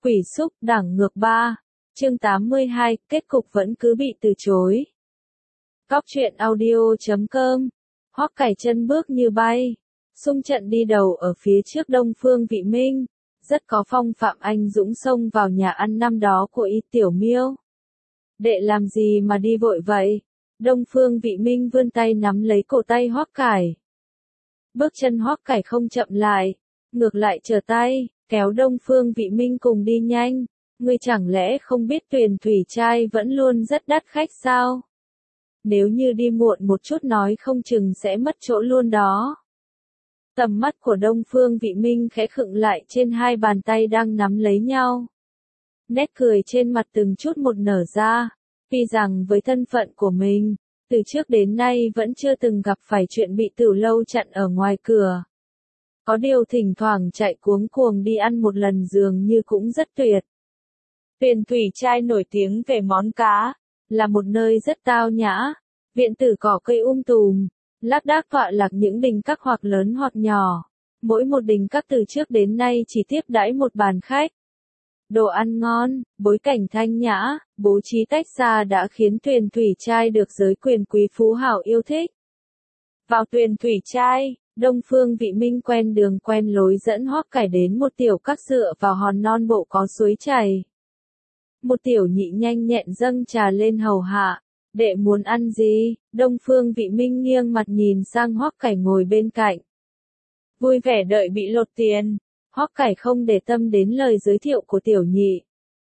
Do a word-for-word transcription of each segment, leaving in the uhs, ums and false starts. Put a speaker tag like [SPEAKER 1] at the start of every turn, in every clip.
[SPEAKER 1] Quỷ xúc, đảng ngược ba. Chương tám mươi hai, kết cục vẫn cứ bị từ chối. Góc truyện audio chấm com. Hoắc Cải chân bước như bay, xung trận đi đầu ở phía trước Đông Phương Vị Minh, rất có phong phạm anh dũng xông vào nhà ăn năm đó của Y Tiểu Miêu. Đệ làm gì mà đi vội vậy? Đông Phương Vị Minh vươn tay nắm lấy cổ tay Hoắc Cải. Bước chân Hoắc Cải không chậm lại, ngược lại trở tay, kéo Đông Phương Vị Minh cùng đi nhanh. Ngươi chẳng lẽ không biết Tuyền Thủy Trai vẫn luôn rất đắt khách sao? Nếu như đi muộn một chút nói không chừng sẽ mất chỗ luôn đó. Tầm mắt của Đông Phương Vị Minh khẽ khựng lại trên hai bàn tay đang nắm lấy nhau. Nét cười trên mặt từng chút một nở ra, vì rằng với thân phận của mình, từ trước đến nay vẫn chưa từng gặp phải chuyện bị Tử Lâu chặn ở ngoài cửa. Có điều thỉnh thoảng chạy cuống cuồng đi ăn một lần dường như cũng rất tuyệt. Tuyền Thủy Trai nổi tiếng về món cá, là một nơi rất tao nhã, viện tử cỏ cây um tùm, lác đác tọa lạc những đình các hoặc lớn hoặc nhỏ. Mỗi một đình các từ trước đến nay chỉ tiếp đãi một bàn khách. Đồ ăn ngon, bối cảnh thanh nhã, bố trí tách xa đã khiến Tuyền Thủy Trai được giới quyền quý phú hào yêu thích. Vào Tuyền Thủy Trai, Đông Phương Vị Minh quen đường quen lối dẫn Hoắc Cải đến một tiểu các dựa vào hòn non bộ có suối chảy. Một tiểu nhị nhanh nhẹn dâng trà lên hầu hạ. Đệ muốn ăn gì? Đông Phương Vị Minh nghiêng mặt nhìn sang Hoắc Cải ngồi bên cạnh. Vui vẻ đợi bị lột tiền. Hoắc Cải không để tâm đến lời giới thiệu của tiểu nhị.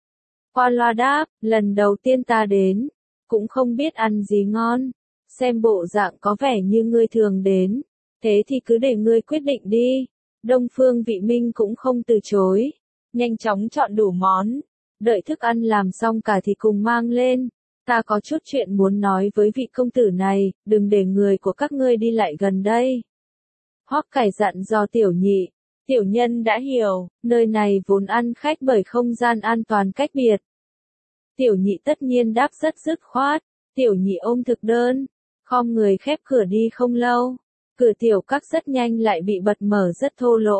[SPEAKER 1] Qua loa đáp, lần đầu tiên ta đến, cũng không biết ăn gì ngon. Xem bộ dạng có vẻ như ngươi thường đến, thế thì cứ để ngươi quyết định đi. Đông Phương Vị Minh cũng không từ chối, nhanh chóng chọn đủ món. Đợi thức ăn làm xong cả thì cùng mang lên. Ta có chút chuyện muốn nói với vị công tử này, đừng để người của các ngươi đi lại gần đây. Hoắc Cải dặn dò tiểu nhị. Tiểu nhân đã hiểu, nơi này vốn ăn khách bởi không gian an toàn cách biệt. Tiểu nhị tất nhiên đáp rất dứt khoát. Tiểu nhị ôm thực đơn, khom người khép cửa đi không lâu. Cửa tiểu các rất nhanh lại bị bật mở rất thô lỗ.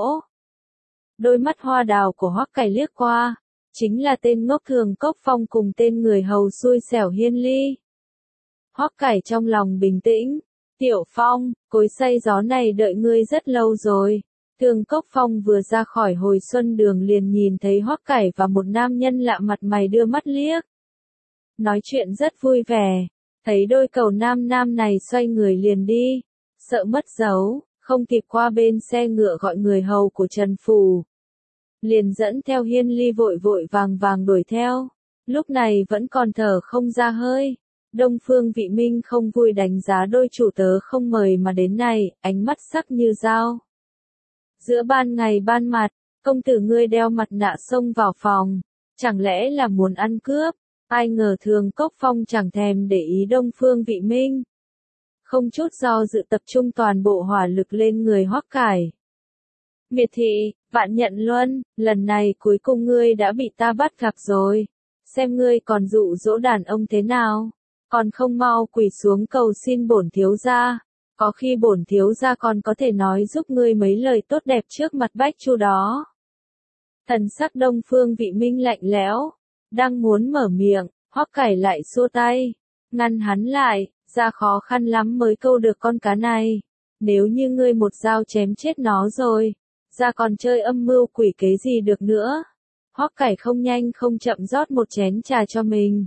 [SPEAKER 1] Đôi mắt hoa đào của Hoắc Cải liếc qua. Chính là tên ngốc Thường Cốc Phong cùng tên người hầu xui xẻo Hiên Ly. Hoắc Cải trong lòng bình tĩnh. Tiểu Phong, cối xay gió này đợi ngươi rất lâu rồi. Thường Cốc Phong vừa ra khỏi hồi xuân đường liền nhìn thấy Hoắc Cải và một nam nhân lạ mặt mày đưa mắt liếc. Nói chuyện rất vui vẻ. Thấy đôi cầu nam nam này xoay người liền đi. Sợ mất dấu, không kịp qua bên xe ngựa gọi người hầu của Trần Phủ. Liền dẫn theo Hiên Ly vội vội vàng vàng đuổi theo. Lúc này vẫn còn thở không ra hơi. Đông Phương Vị Minh không vui đánh giá đôi chủ tớ không mời mà đến này, ánh mắt sắc như dao. Giữa ban ngày ban mặt, công tử ngươi đeo mặt nạ xông vào phòng. Chẳng lẽ là muốn ăn cướp? Ai ngờ Thường Cốc Phong chẳng thèm để ý Đông Phương Vị Minh. Không chút do dự tập trung toàn bộ hỏa lực lên người Hoắc Cải. Miệt thị, Vạn Nhận Luân, lần này cuối cùng ngươi đã bị ta bắt gặp rồi. Xem ngươi còn dụ dỗ đàn ông thế nào. Còn không mau quỳ xuống cầu xin bổn thiếu gia. Có khi bổn thiếu gia còn có thể nói giúp ngươi mấy lời tốt đẹp trước mặt bách chu đó. Thần sắc Đông Phương Vị Minh lạnh lẽo. Đang muốn mở miệng, Hoắc Cải lại xua tay. Ngăn hắn lại, ra khó khăn lắm mới câu được con cá này. Nếu như ngươi một dao chém chết nó rồi. Ra còn chơi âm mưu quỷ kế gì được nữa. Hoắc Cải không nhanh không chậm rót một chén trà cho mình.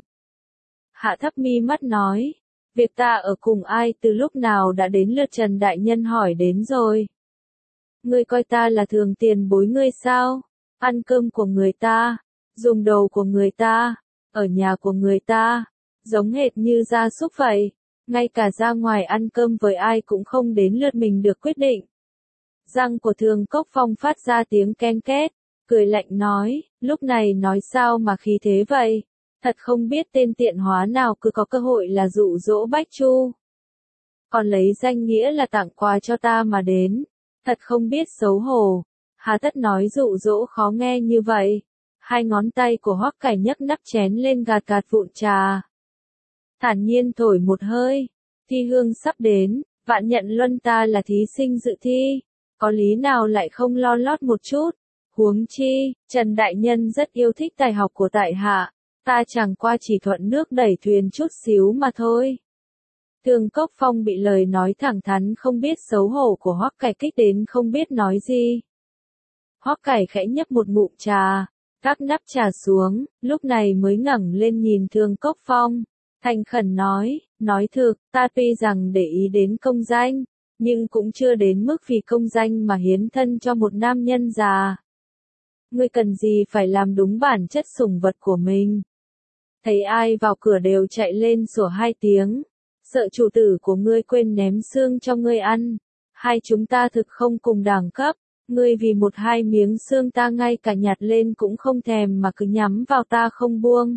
[SPEAKER 1] Hạ thấp mi mắt nói. Việc ta ở cùng ai từ lúc nào đã đến lượt Trần Đại Nhân hỏi đến rồi. Ngươi coi ta là thường tiền bối ngươi sao? Ăn cơm của người ta, dùng đồ của người ta, ở nhà của người ta, giống hệt như gia súc vậy. Ngay cả ra ngoài ăn cơm với ai cũng không đến lượt mình được quyết định. Răng của Thường Cốc Phong phát ra tiếng ken két, cười lạnh nói, lúc này nói sao mà khí thế vậy, thật không biết tên tiện hóa nào cứ có cơ hội là dụ dỗ bách chu. Còn lấy danh nghĩa là tặng quà cho ta mà đến, thật không biết xấu hổ, hà tất nói dụ dỗ khó nghe như vậy. Hai ngón tay của Hoắc Cải nhấc nắp chén lên gạt gạt vụn trà. Thản nhiên thổi một hơi, thi hương sắp đến, Vạn Nhận Luân ta là thí sinh dự thi. Có lý nào lại không lo lót một chút, Huống chi, Trần Đại Nhân rất yêu thích tài học của tại hạ, ta chẳng qua chỉ thuận nước đẩy thuyền chút xíu mà thôi. Thương Cốc Phong bị lời nói thẳng thắn không biết xấu hổ của Hoắc Cải kích đến không biết nói gì. Hoắc Cải khẽ nhấp một ngụm trà, các nắp trà xuống, lúc này mới ngẩng lên nhìn Thương Cốc Phong, thành khẩn nói, nói thực, ta tuy rằng để ý đến công danh, nhưng cũng chưa đến mức vì công danh mà hiến thân cho một nam nhân già. Ngươi cần gì phải làm đúng bản chất sủng vật của mình. Thấy ai vào cửa đều chạy lên sủa hai tiếng, sợ chủ tử của ngươi quên ném xương cho ngươi ăn. Hai chúng ta thực không cùng đẳng cấp, ngươi vì một hai miếng xương ta ngay cả nhặt lên cũng không thèm mà cứ nhắm vào ta không buông.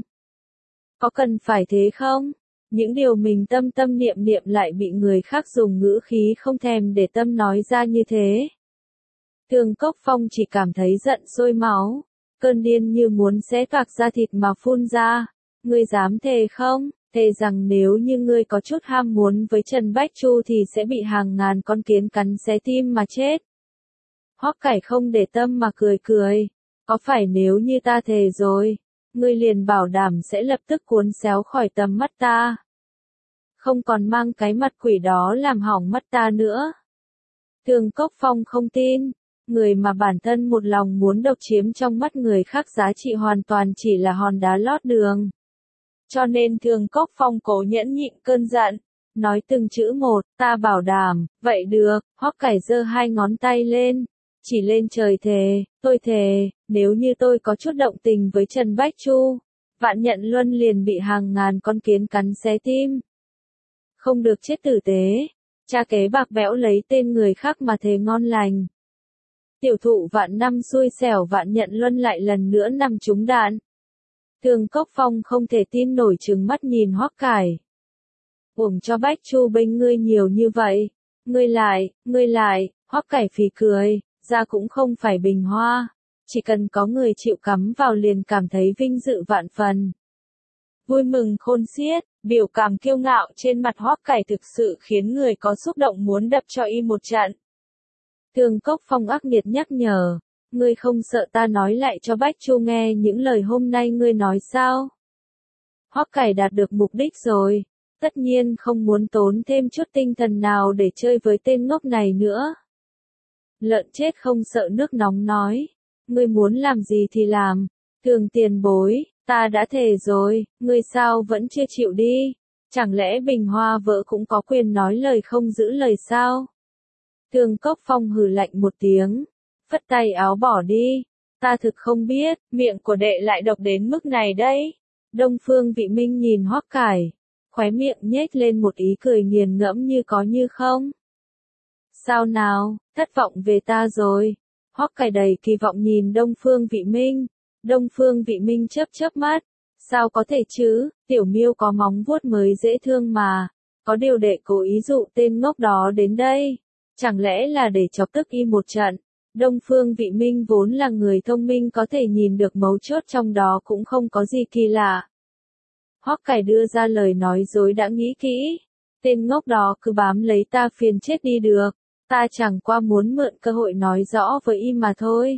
[SPEAKER 1] Có cần phải thế không? Những điều mình tâm tâm niệm niệm lại bị người khác dùng ngữ khí không thèm để tâm nói ra như thế. Thương Cốc Phong chỉ cảm thấy giận sôi máu, cơn điên như muốn xé toạc da thịt mà phun ra. Ngươi dám thề không? Thề rằng nếu như ngươi có chút ham muốn với Trần Bách Chu thì sẽ bị hàng ngàn con kiến cắn xé tim mà chết. Hoắc Cải không để tâm mà cười cười. Có phải nếu như ta thề rồi, ngươi liền bảo đảm sẽ lập tức cuốn xéo khỏi tầm mắt ta. Không còn mang cái mặt quỷ đó làm hỏng mắt ta nữa. Thương Cốc Phong không tin, người mà bản thân một lòng muốn độc chiếm trong mắt người khác giá trị hoàn toàn chỉ là hòn đá lót đường. Cho nên Thương Cốc Phong cố nhẫn nhịn cơn giận, nói từng chữ một, ta bảo đảm, vậy được. Hoắc Cải giơ hai ngón tay lên, chỉ lên trời thề, tôi thề, nếu như tôi có chút động tình với Trần Bách Chu, Vạn Nhận Luân liền bị hàng ngàn con kiến cắn xé tim. Không được chết tử tế, cha kế bạc bẽo lấy tên người khác mà thề ngon lành. Tiểu thụ vạn năm xui xẻo Vạn Nhận Luân lại lần nữa nằm trúng đạn. Thương Cốc Phong không thể tin nổi trừng mắt nhìn Hoắc Cải. Uổng cho Bách Chu bên ngươi nhiều như vậy. Ngươi lại, ngươi lại, Hoắc Cải phì cười, ra cũng không phải bình hoa. Chỉ cần có người chịu cắm vào liền cảm thấy vinh dự vạn phần. Vui mừng khôn xiết, biểu cảm kiêu ngạo trên mặt Hoắc Cải thực sự khiến người có xúc động muốn đập cho y một trận. Thương Cốc Phong ác nghiệt nhắc nhở, ngươi không sợ ta nói lại cho Bách Chu nghe những lời hôm nay ngươi nói sao? Hoắc Cải đạt được mục đích rồi, tất nhiên không muốn tốn thêm chút tinh thần nào để chơi với tên ngốc này nữa. Lợn chết không sợ nước nóng nói, ngươi muốn làm gì thì làm, Thường tiền bối, ta đã thề rồi, ngươi sao vẫn chưa chịu đi, chẳng lẽ Bình Hoa vợ cũng có quyền nói lời không giữ lời sao? Thương Cốc Phong hừ lạnh một tiếng, phất tay áo bỏ đi, ta thực không biết, miệng của đệ lại độc đến mức này đấy. Đông Phương Vị Minh nhìn Hoắc Cải, khóe miệng nhếch lên một ý cười nghiền ngẫm như có như không. Sao nào, thất vọng về ta rồi? Hoắc Cải đầy kỳ vọng nhìn Đông Phương Vị Minh. Đông Phương Vị Minh chớp chớp mắt, sao có thể chứ, tiểu miêu có móng vuốt mới dễ thương mà, có điều đệ cố ý dụ tên ngốc đó đến đây, chẳng lẽ là để chọc tức y một trận. Đông Phương Vị Minh vốn là người thông minh có thể nhìn được mấu chốt trong đó cũng không có gì kỳ lạ. Hoắc Cải đưa ra lời nói dối đã nghĩ kỹ, tên ngốc đó cứ bám lấy ta phiền chết đi được, ta chẳng qua muốn mượn cơ hội nói rõ với y mà thôi.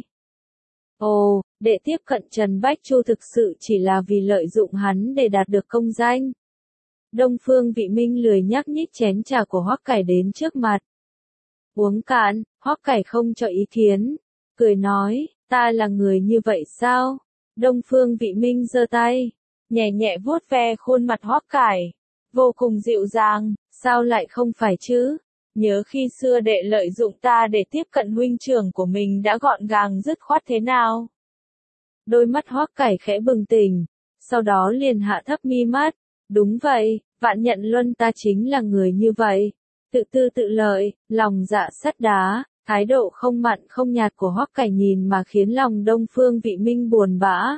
[SPEAKER 1] Ồ, đệ tiếp cận Trần Bách Chu thực sự chỉ là vì lợi dụng hắn để đạt được công danh. Đông Phương Vị Minh lười nhắc nhích chén trà của Hoắc Cải đến trước mặt. Uống cạn, Hoắc Cải không cho ý kiến, cười nói, ta là người như vậy sao? Đông Phương Vị Minh giơ tay, nhẹ nhẹ vuốt ve khuôn mặt Hoắc Cải, vô cùng dịu dàng, sao lại không phải chứ? Nhớ khi xưa đệ lợi dụng ta để tiếp cận huynh trưởng của mình đã gọn gàng dứt khoát thế nào? Đôi mắt Hoắc Cải khẽ bừng tỉnh, sau đó liền hạ thấp mi mắt, đúng vậy, Vạn Nhận Luân ta chính là người như vậy, tự tư tự lợi, lòng dạ sắt đá, thái độ không mặn không nhạt của Hoắc Cải nhìn mà khiến lòng Đông Phương Vị Minh buồn bã.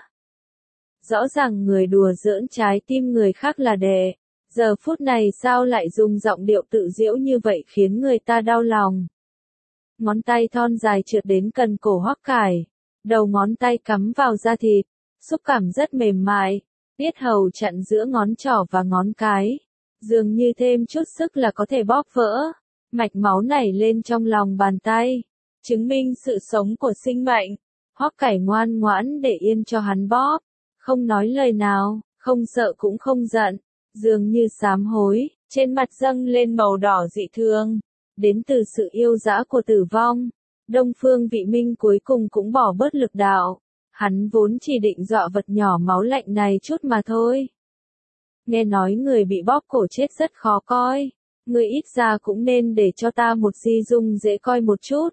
[SPEAKER 1] Rõ ràng người đùa giỡn trái tim người khác là đệ. Giờ phút này sao lại dùng giọng điệu tự giễu như vậy khiến người ta đau lòng. Ngón tay thon dài trượt đến cần cổ Hoắc Cải, đầu ngón tay cắm vào da thịt, xúc cảm rất mềm mại, yết hầu chặn giữa ngón trỏ và ngón cái, dường như thêm chút sức là có thể bóp vỡ. Mạch máu nảy lên trong lòng bàn tay, chứng minh sự sống của sinh mệnh. Hoắc Cải ngoan ngoãn để yên cho hắn bóp, không nói lời nào, không sợ cũng không giận, dường như sám hối, trên mặt dâng lên màu đỏ dị thường, đến từ sự yêu dã của tử vong. Đông Phương Vị Minh cuối cùng cũng bỏ bớt lực đạo, hắn vốn chỉ định dọa vật nhỏ máu lạnh này chút mà thôi. Nghe nói người bị bóp cổ chết rất khó coi, người ít ra cũng nên để cho ta một di dung dễ coi một chút.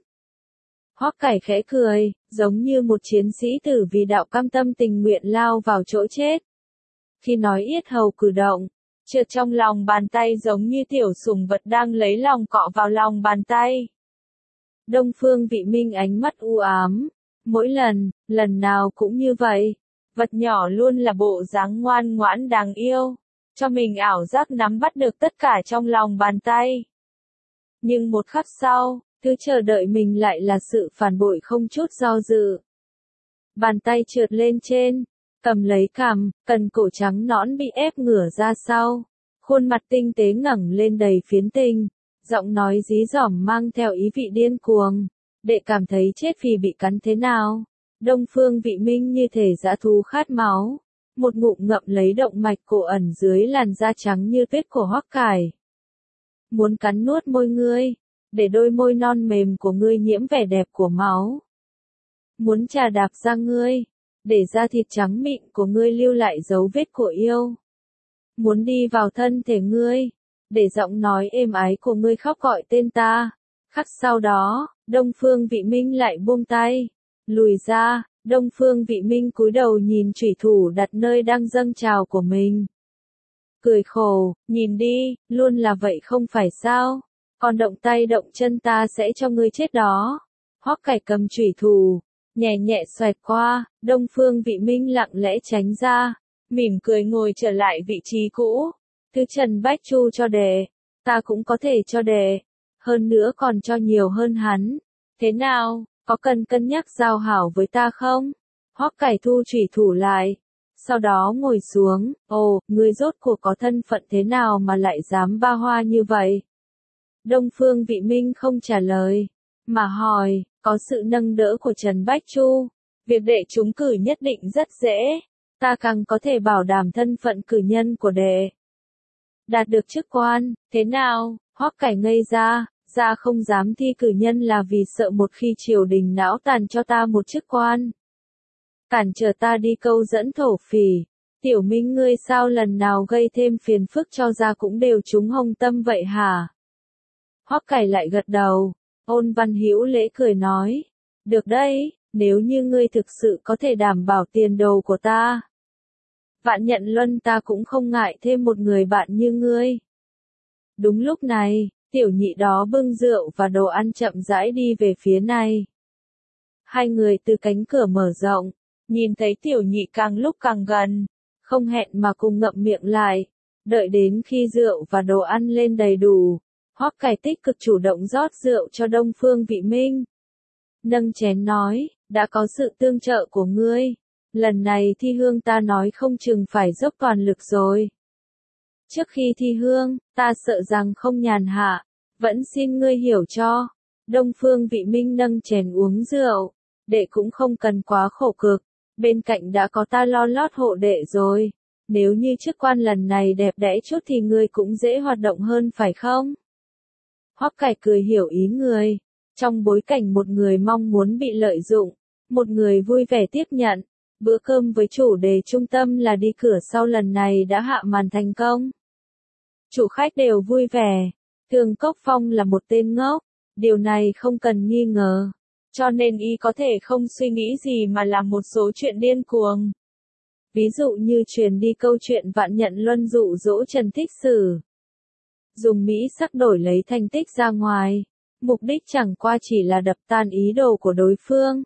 [SPEAKER 1] Hoắc Cải khẽ cười, giống như một chiến sĩ tử vì đạo cam tâm tình nguyện lao vào chỗ chết. Khi nói yết hầu cử động, trượt trong lòng bàn tay giống như tiểu sủng vật đang lấy lòng cọ vào lòng bàn tay. Đông Phương Vị Minh ánh mắt u ám, mỗi lần, lần nào cũng như vậy, vật nhỏ luôn là bộ dáng ngoan ngoãn đáng yêu, cho mình ảo giác nắm bắt được tất cả trong lòng bàn tay. Nhưng một khắc sau, thứ chờ đợi mình lại là sự phản bội không chút do dự. Bàn tay trượt lên trên, cầm lấy cằm, cần cổ trắng nõn bị ép ngửa ra sau, khuôn mặt tinh tế ngẩng lên đầy phiến tình, giọng nói dí dỏm mang theo ý vị điên cuồng, đệ cảm thấy chết vì bị cắn thế nào. Đông Phương Vị Minh như thể dã thú khát máu, một ngụm ngậm lấy động mạch cổ ẩn dưới làn da trắng như tuyết của Hoắc Cải. Muốn cắn nuốt môi ngươi, để đôi môi non mềm của ngươi nhiễm vẻ đẹp của máu. Muốn trà đạp da ngươi, để da thịt trắng mịn của ngươi lưu lại dấu vết của yêu. Muốn đi vào thân thể ngươi, để giọng nói êm ái của ngươi khóc gọi tên ta. Khắc sau đó, Đông Phương Vị Minh lại buông tay, lùi ra. Đông Phương Vị Minh cúi đầu nhìn chủy thủ đặt nơi đang dâng trào của mình. Cười khổ, nhìn đi, luôn là vậy không phải sao? Còn động tay động chân ta sẽ cho ngươi chết đó. Hoắc Cải cầm chủy thủ, nhẹ nhẹ xoẹt qua, Đông Phương Vị Minh lặng lẽ tránh ra, mỉm cười ngồi trở lại vị trí cũ. Thứ Trần Bách Chu cho đệ, ta cũng có thể cho đệ, hơn nữa còn cho nhiều hơn hắn. Thế nào, có cần cân nhắc giao hảo với ta không? Hoắc Cải thu chủy thủ lại, sau đó ngồi xuống. Ồ, ngươi rốt cuộc có thân phận thế nào mà lại dám ba hoa như vậy? Đông Phương Vị Minh không trả lời, mà hỏi, có sự nâng đỡ của Trần Bách Chu, việc đệ trúng cử nhất định rất dễ, ta càng có thể bảo đảm thân phận cử nhân của đệ. Đạt được chức quan, thế nào? Hoắc Cải ngây ra, ra không dám thi cử nhân là vì sợ một khi triều đình não tàn cho ta một chức quan. Cản trở ta đi câu dẫn thổ phỉ, Tiểu Minh ngươi sao lần nào gây thêm phiền phức cho ra cũng đều trúng hồng tâm vậy hả? Hoắc Cải lại gật đầu, Ôn Văn Hữu Lễ cười nói, được đấy, nếu như ngươi thực sự có thể đảm bảo tiền đồ của ta. Vạn Nhận Luân ta cũng không ngại thêm một người bạn như ngươi. Đúng lúc này, tiểu nhị đó bưng rượu và đồ ăn chậm rãi đi về phía này. Hai người từ cánh cửa mở rộng, nhìn thấy tiểu nhị càng lúc càng gần, không hẹn mà cùng ngậm miệng lại, đợi đến khi rượu và đồ ăn lên đầy đủ. Hoắc Cải tích cực chủ động rót rượu cho Đông Phương Vị Minh. Nâng chén nói, đã có sự tương trợ của ngươi, lần này thi hương ta nói không chừng phải dốc toàn lực rồi. Trước khi thi hương, ta sợ rằng không nhàn hạ, vẫn xin ngươi hiểu cho. Đông Phương Vị Minh nâng chén uống rượu, đệ cũng không cần quá khổ cực, bên cạnh đã có ta lo lót hộ đệ rồi. Nếu như chức quan lần này đẹp đẽ chút thì ngươi cũng dễ hoạt động hơn phải không? Hoắc Cải cười hiểu ý người, trong bối cảnh một người mong muốn bị lợi dụng, một người vui vẻ tiếp nhận, bữa cơm với chủ đề trung tâm là đi cửa sau lần này đã hạ màn thành công. Chủ khách đều vui vẻ, Thường Cốc Phong là một tên ngốc, điều này không cần nghi ngờ, cho nên y có thể không suy nghĩ gì mà làm một số chuyện điên cuồng. Ví dụ như truyền đi câu chuyện Vạn Nhận Luân dụ dỗ Trần Thích Sử. Dùng mỹ sắc đổi lấy thành tích ra ngoài, mục đích chẳng qua chỉ là đập tan ý đồ của đối phương.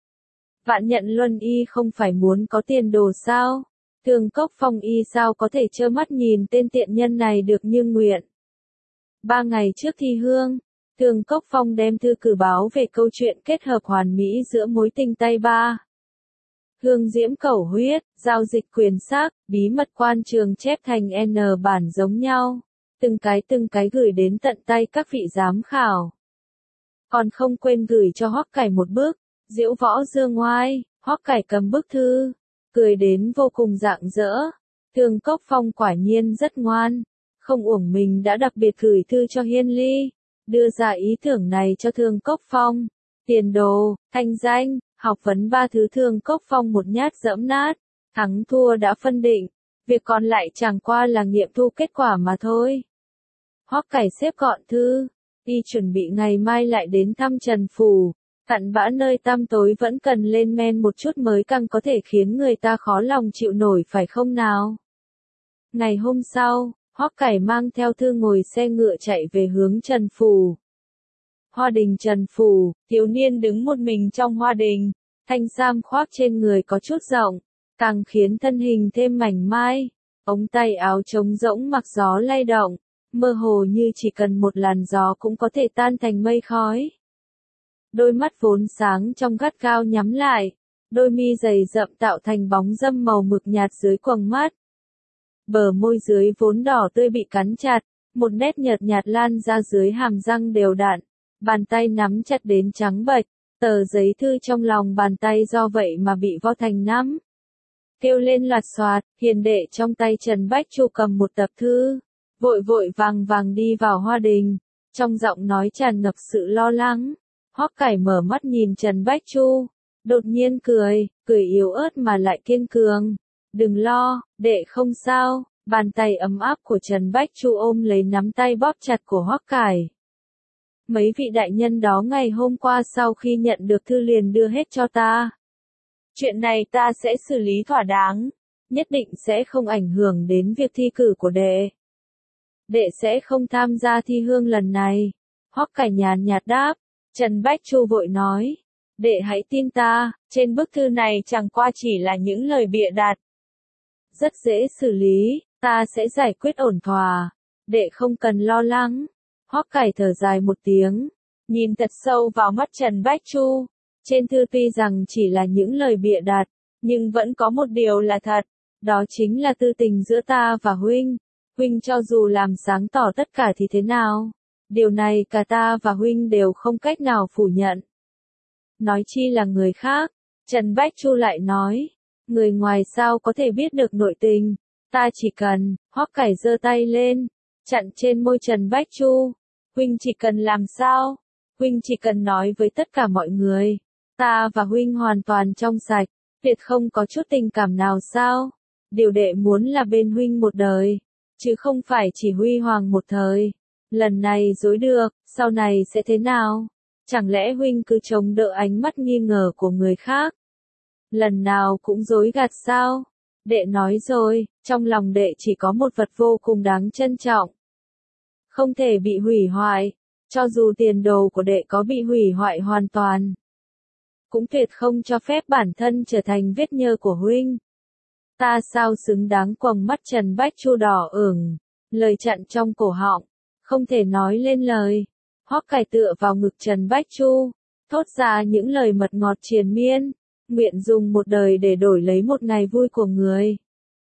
[SPEAKER 1] Vạn Nhận Luân y không phải muốn có tiền đồ sao? Thường Cốc Phong y sao có thể trơ mắt nhìn tên tiện nhân này được như nguyện? Ba ngày trước thi hương, Thường Cốc Phong đem thư cử báo về câu chuyện kết hợp hoàn mỹ giữa mối tình tay ba. Hương diễm cẩu huyết, giao dịch quyền sắc, bí mật quan trường chép thành N bản giống nhau. Từng cái từng cái gửi đến tận tay các vị giám khảo. Còn không quên gửi cho Hoắc Cải một bức, Diễu võ dương ngoai, Hoắc Cải cầm bức thư, cười đến vô cùng rạng rỡ. Thương Cốc Phong quả nhiên rất ngoan, không uổng mình đã đặc biệt gửi thư cho Hiên Ly, đưa ra ý tưởng này cho Thương Cốc Phong. Tiền đồ, thanh danh, học vấn ba thứ Thương Cốc Phong một nhát dẫm nát, thắng thua đã phân định, việc còn lại chẳng qua là nghiệm thu kết quả mà thôi. Hoắc Cải xếp gọn thư, y chuẩn bị ngày mai lại đến thăm Trần Phủ, cặn bã nơi tăm tối vẫn cần lên men một chút mới càng có thể khiến người ta khó lòng chịu nổi phải không nào. Ngày hôm sau, Hoắc Cải mang theo thư ngồi xe ngựa chạy về hướng Trần Phủ. Hoa đình Trần Phủ, thiếu niên đứng một mình trong hoa đình, thanh sam khoác trên người có chút rộng, càng khiến thân hình thêm mảnh mai, ống tay áo trống rỗng mặc gió lay động, mơ hồ như chỉ cần một làn gió cũng có thể tan thành mây khói. Đôi mắt vốn sáng trong gắt gao nhắm lại, đôi mi dày rậm tạo thành bóng râm màu mực nhạt dưới quầng mắt. Bờ môi dưới vốn đỏ tươi bị cắn chặt, một nét nhợt nhạt lan ra dưới hàm răng đều đặn, bàn tay nắm chặt đến trắng bệch, tờ giấy thư trong lòng bàn tay do vậy mà bị vo thành nắm. Kêu lên loạt xoạt, hiền đệ trong tay Trần Bách Chu cầm một tập thư, vội vội vàng vàng đi vào hoa đình, trong giọng nói tràn ngập sự lo lắng. Hoắc Cải mở mắt nhìn Trần Bách Chu, đột nhiên cười, cười yếu ớt mà lại kiên cường. Đừng lo, đệ không sao, bàn tay ấm áp của Trần Bách Chu ôm lấy nắm tay bóp chặt của Hoắc Cải. Mấy vị đại nhân đó ngày hôm qua sau khi nhận được thư liền đưa hết cho ta. Chuyện này ta sẽ xử lý thỏa đáng, nhất định sẽ không ảnh hưởng đến việc thi cử của đệ. Đệ sẽ không tham gia thi hương lần này. Hoắc Cải nhàn nhạt đáp. Trần Bách Chu vội nói. Đệ hãy tin ta, trên bức thư này chẳng qua chỉ là những lời bịa đặt. Rất dễ xử lý, ta sẽ giải quyết ổn thỏa. Đệ không cần lo lắng. Hoắc Cải thở dài một tiếng, nhìn thật sâu vào mắt Trần Bách Chu. Trên thư tuy rằng chỉ là những lời bịa đặt, nhưng vẫn có một điều là thật, đó chính là tư tình giữa ta và huynh. Huynh cho dù làm sáng tỏ tất cả thì thế nào? Điều này cả ta và huynh đều không cách nào phủ nhận. Nói chi là người khác, Trần Bách Chu lại nói, người ngoài sao có thể biết được nội tình, ta chỉ cần, Hoắc Cải giơ tay lên, chặn trên môi Trần Bách Chu, huynh chỉ cần làm sao? Huynh chỉ cần nói với tất cả mọi người, ta và huynh hoàn toàn trong sạch, tuyệt không có chút tình cảm nào sao? Điều đệ muốn là bên huynh một đời, chứ không phải chỉ huy hoàng một thời. Lần này dối được, sau này sẽ thế nào? Chẳng lẽ huynh cứ chống đỡ ánh mắt nghi ngờ của người khác? Lần nào cũng dối gạt sao? Đệ nói rồi, trong lòng đệ chỉ có một vật vô cùng đáng trân trọng. Không thể bị hủy hoại, cho dù tiền đồ của đệ có bị hủy hoại hoàn toàn. Cũng tuyệt không cho phép bản thân trở thành vết nhơ của huynh. Ta sao xứng đáng quầng mắt Trần Bách Chu đỏ ửng, lời chặn trong cổ họng, không thể nói lên lời. Hoắc Cải tựa vào ngực Trần Bách Chu, thốt ra những lời mật ngọt triền miên, nguyện dùng một đời để đổi lấy một ngày vui của người.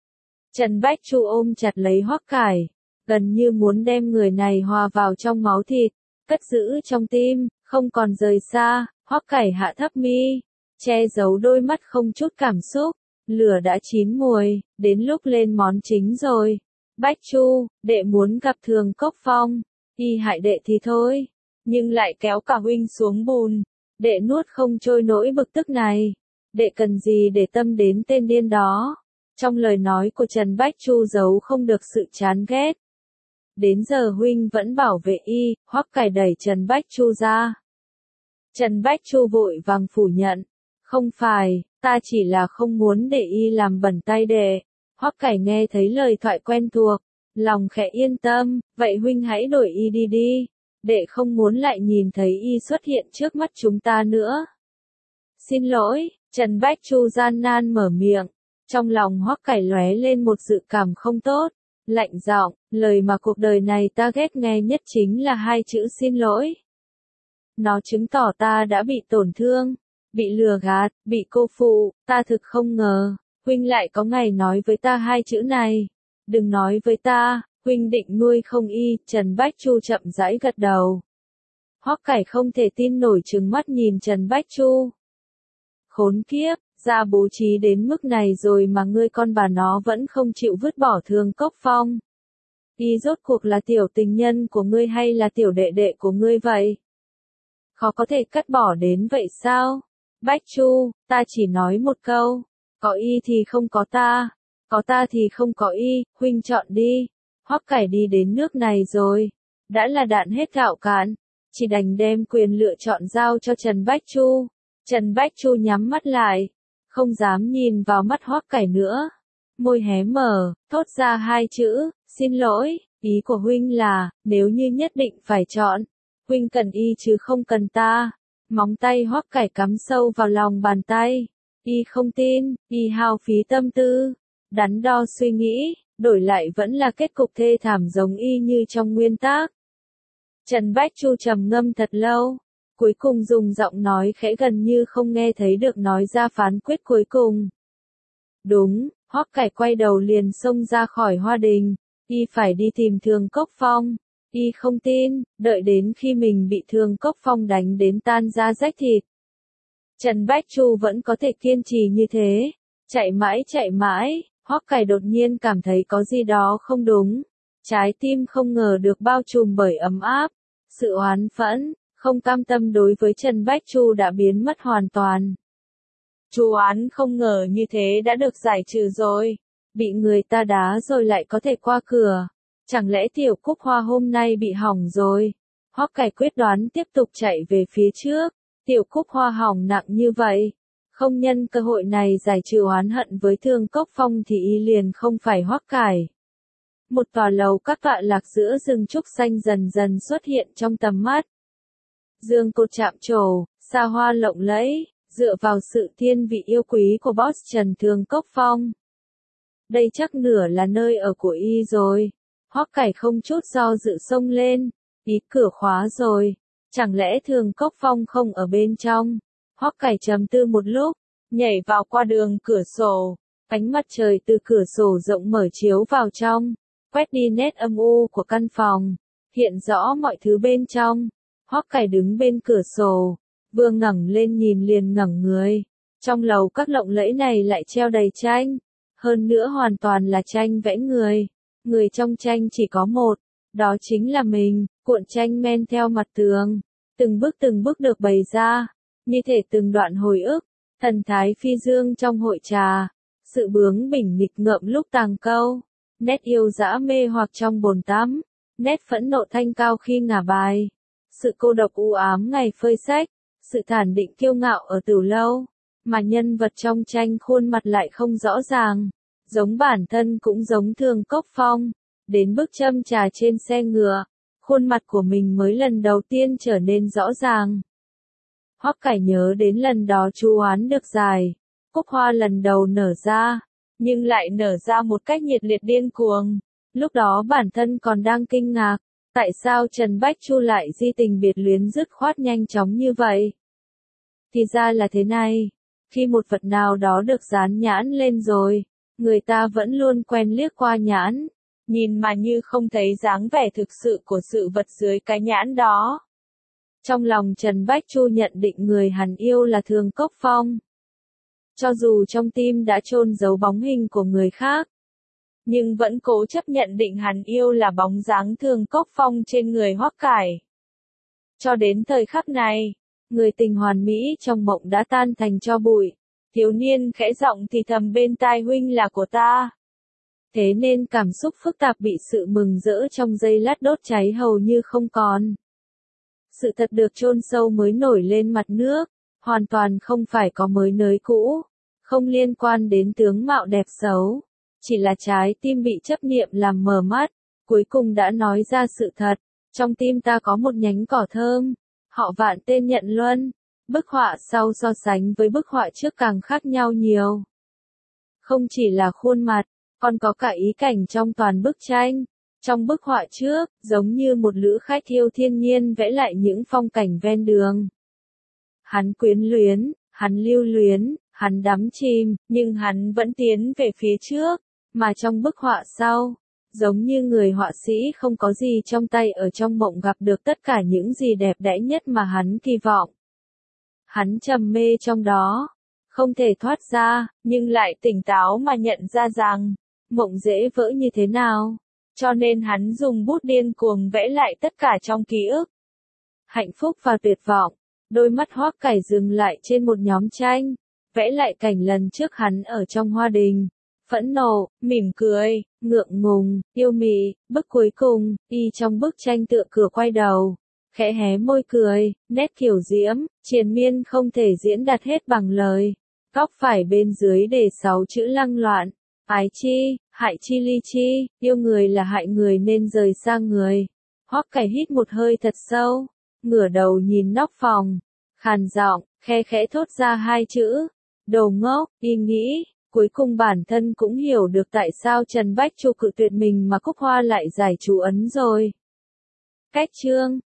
[SPEAKER 1] Trần Bách Chu ôm chặt lấy Hoắc Cải, gần như muốn đem người này hòa vào trong máu thịt, cất giữ trong tim, không còn rời xa. Hoắc Cải hạ thấp mi, che giấu đôi mắt không chút cảm xúc, lửa đã chín mùi, đến lúc lên món chính rồi. Bách Chu, đệ muốn gặp Thường Cốc Phong, y hại đệ thì thôi, nhưng lại kéo cả huynh xuống bùn, đệ nuốt không trôi nỗi bực tức này, đệ cần gì để tâm đến tên điên đó. Trong lời nói của Trần Bách Chu giấu không được sự chán ghét. Đến giờ huynh vẫn bảo vệ y, Hoắc Cải đẩy Trần Bách Chu ra. Trần Bách Chu vội vàng phủ nhận, không phải, ta chỉ là không muốn để y làm bẩn tay đệ. Hoắc Cải nghe thấy lời thoại quen thuộc, lòng khẽ yên tâm, vậy huynh hãy đổi y đi đi, đệ không muốn lại nhìn thấy y xuất hiện trước mắt chúng ta nữa. Xin lỗi, Trần Bách Chu gian nan mở miệng, trong lòng Hoắc Cải lóe lên một dự cảm không tốt, lạnh giọng, lời mà cuộc đời này ta ghét nghe nhất chính là hai chữ xin lỗi. Nó chứng tỏ ta đã bị tổn thương, bị lừa gạt, bị cô phụ, ta thực không ngờ, huynh lại có ngày nói với ta hai chữ này. Đừng nói với ta, huynh định nuôi không y, Trần Bách Chu chậm rãi gật đầu. Hoắc Cải không thể tin nổi trừng mắt nhìn Trần Bách Chu. Khốn kiếp, ra bố trí đến mức này rồi mà ngươi con bà nó vẫn không chịu vứt bỏ Thường Cốc Phong. Y rốt cuộc là tiểu tình nhân của ngươi hay là tiểu đệ đệ của ngươi vậy? Khó có thể cắt bỏ đến vậy sao? Bách Chu, ta chỉ nói một câu, có y thì không có ta, có ta thì không có y, huynh chọn đi. Hoắc Cải đi đến nước này rồi, đã là đạn hết gạo cạn, chỉ đành đem quyền lựa chọn giao cho Trần Bách Chu. Trần Bách Chu nhắm mắt lại, không dám nhìn vào mắt Hoắc Cải nữa. Môi hé mở, thốt ra hai chữ, xin lỗi, ý của huynh là, nếu như nhất định phải chọn, huynh cần y chứ không cần ta. Móng tay Hoắc Cải cắm sâu vào lòng bàn tay. Y không tin, y hao phí tâm tư, đắn đo suy nghĩ, đổi lại vẫn là kết cục thê thảm giống y như trong nguyên tác. Trần Bách Chu trầm ngâm thật lâu, cuối cùng dùng giọng nói khẽ gần như không nghe thấy được nói ra phán quyết cuối cùng. Đúng, Hoắc Cải quay đầu liền xông ra khỏi hoa đình, y phải đi tìm Thường Cốc Phong. Y không tin, đợi đến khi mình bị Thường Cốc Phong đánh đến tan ra rách thịt. Trần Bách Chu vẫn có thể kiên trì như thế, chạy mãi chạy mãi, Hoắc Cải đột nhiên cảm thấy có gì đó không đúng. Trái tim không ngờ được bao trùm bởi ấm áp, sự oán phẫn, không cam tâm đối với Trần Bách Chu đã biến mất hoàn toàn. Chu oán không ngờ như thế đã được giải trừ rồi, bị người ta đá rồi lại có thể qua cửa. Chẳng lẽ Tiểu Cúc Hoa hôm nay bị hỏng rồi? Hoắc Cải quyết đoán tiếp tục chạy về phía trước. Tiểu Cúc Hoa hỏng nặng như vậy, không nhân cơ hội này giải trừ oán hận với Thường Cốc Phong thì y liền không phải Hoắc Cải. Một tòa lầu các tọa lạc giữa rừng trúc xanh dần dần xuất hiện trong tầm mắt. Dương cột chạm trổ, xa hoa lộng lẫy, dựa vào sự thiên vị yêu quý của boss Trần Thường Cốc Phong. Đây chắc nửa là nơi ở của y rồi. Hoắc Cải không chút do dự xông lên, ý cửa khóa rồi, chẳng lẽ Thường Cốc Phong không ở bên trong? Hoắc Cải trầm tư một lúc, nhảy vào qua đường cửa sổ, ánh mặt trời từ cửa sổ rộng mở chiếu vào trong, quét đi nét âm u của căn phòng, hiện rõ mọi thứ bên trong. Hoắc Cải đứng bên cửa sổ, vừa ngẩng lên nhìn liền ngẩng người. Trong lầu các lộng lẫy này lại treo đầy tranh, hơn nữa hoàn toàn là tranh vẽ người. Người trong tranh chỉ có một, đó chính là mình, cuộn tranh men theo mặt tường, từng bước từng bước được bày ra, như thể từng đoạn hồi ức, thần thái phi dương trong hội trà, sự bướng bỉnh nghịch ngợm lúc tàng câu, nét yêu dã mê hoặc trong bồn tắm, nét phẫn nộ thanh cao khi ngả bài, sự cô độc u ám ngày phơi sách, sự thản định kiêu ngạo ở tửu lâu, mà nhân vật trong tranh khuôn mặt lại không rõ ràng. Giống bản thân cũng giống Thường Cốc Phong, đến bước châm trà trên xe ngựa, khuôn mặt của mình mới lần đầu tiên trở nên rõ ràng. Hoắc Cải nhớ đến lần đó chu oán được giải, cúc hoa lần đầu nở ra, nhưng lại nở ra một cách nhiệt liệt điên cuồng. Lúc đó bản thân còn đang kinh ngạc, tại sao Trần Bách Chu lại di tình biệt luyến dứt khoát nhanh chóng như vậy? Thì ra là thế này, khi một vật nào đó được dán nhãn lên rồi, người ta vẫn luôn quen liếc qua nhãn, nhìn mà như không thấy dáng vẻ thực sự của sự vật dưới cái nhãn đó. Trong lòng Trần Bách Chu nhận định người hắn yêu là Thường Cốc Phong. Cho dù trong tim đã chôn giấu bóng hình của người khác, nhưng vẫn cố chấp nhận định hắn yêu là bóng dáng Thường Cốc Phong trên người Hoắc Cải. Cho đến thời khắc này, người tình hoàn mỹ trong mộng đã tan thành tro bụi. Thiếu niên khẽ giọng thì thầm bên tai huynh là của ta. Thế nên cảm xúc phức tạp bị sự mừng rỡ trong giây lát đốt cháy hầu như không còn. Sự thật được chôn sâu mới nổi lên mặt nước, hoàn toàn không phải có mới nới cũ, không liên quan đến tướng mạo đẹp xấu, chỉ là trái tim bị chấp niệm làm mờ mắt, cuối cùng đã nói ra sự thật. Trong tim ta có một nhánh cỏ thơm, họ Vạn tên Nhận Luân. Bức họa sau so sánh với bức họa trước càng khác nhau nhiều. Không chỉ là khuôn mặt, còn có cả ý cảnh trong toàn bức tranh. Trong bức họa trước, giống như một lữ khách yêu thiên nhiên vẽ lại những phong cảnh ven đường. Hắn quyến luyến, hắn lưu luyến, hắn đắm chìm, nhưng hắn vẫn tiến về phía trước. Mà trong bức họa sau, giống như người họa sĩ không có gì trong tay ở trong mộng gặp được tất cả những gì đẹp đẽ nhất mà hắn kỳ vọng. Hắn trầm mê trong đó, không thể thoát ra, nhưng lại tỉnh táo mà nhận ra rằng, mộng dễ vỡ như thế nào. Cho nên hắn dùng bút điên cuồng vẽ lại tất cả trong ký ức. Hạnh phúc và tuyệt vọng, đôi mắt Hoắc Cải dừng lại trên một nhóm tranh, vẽ lại cảnh lần trước hắn ở trong hoa đình. Phẫn nộ, mỉm cười, ngượng ngùng, yêu mị, bức cuối cùng, y trong bức tranh tựa cửa quay đầu, khẽ hé môi cười, nét kiểu diễm, triền miên không thể diễn đạt hết bằng lời. Góc phải bên dưới để sáu chữ lăng loạn, ái chi, hại chi ly chi, yêu người là hại người nên rời xa người. Hoắc Cải hít một hơi thật sâu, ngửa đầu nhìn nóc phòng, khàn giọng, khe khẽ thốt ra hai chữ, đồ ngốc, y nghĩ. Cuối cùng bản thân cũng hiểu được tại sao Trần Bách Chu cự tuyệt mình mà Cúc Hoa lại giải chú ấn rồi. Cách chương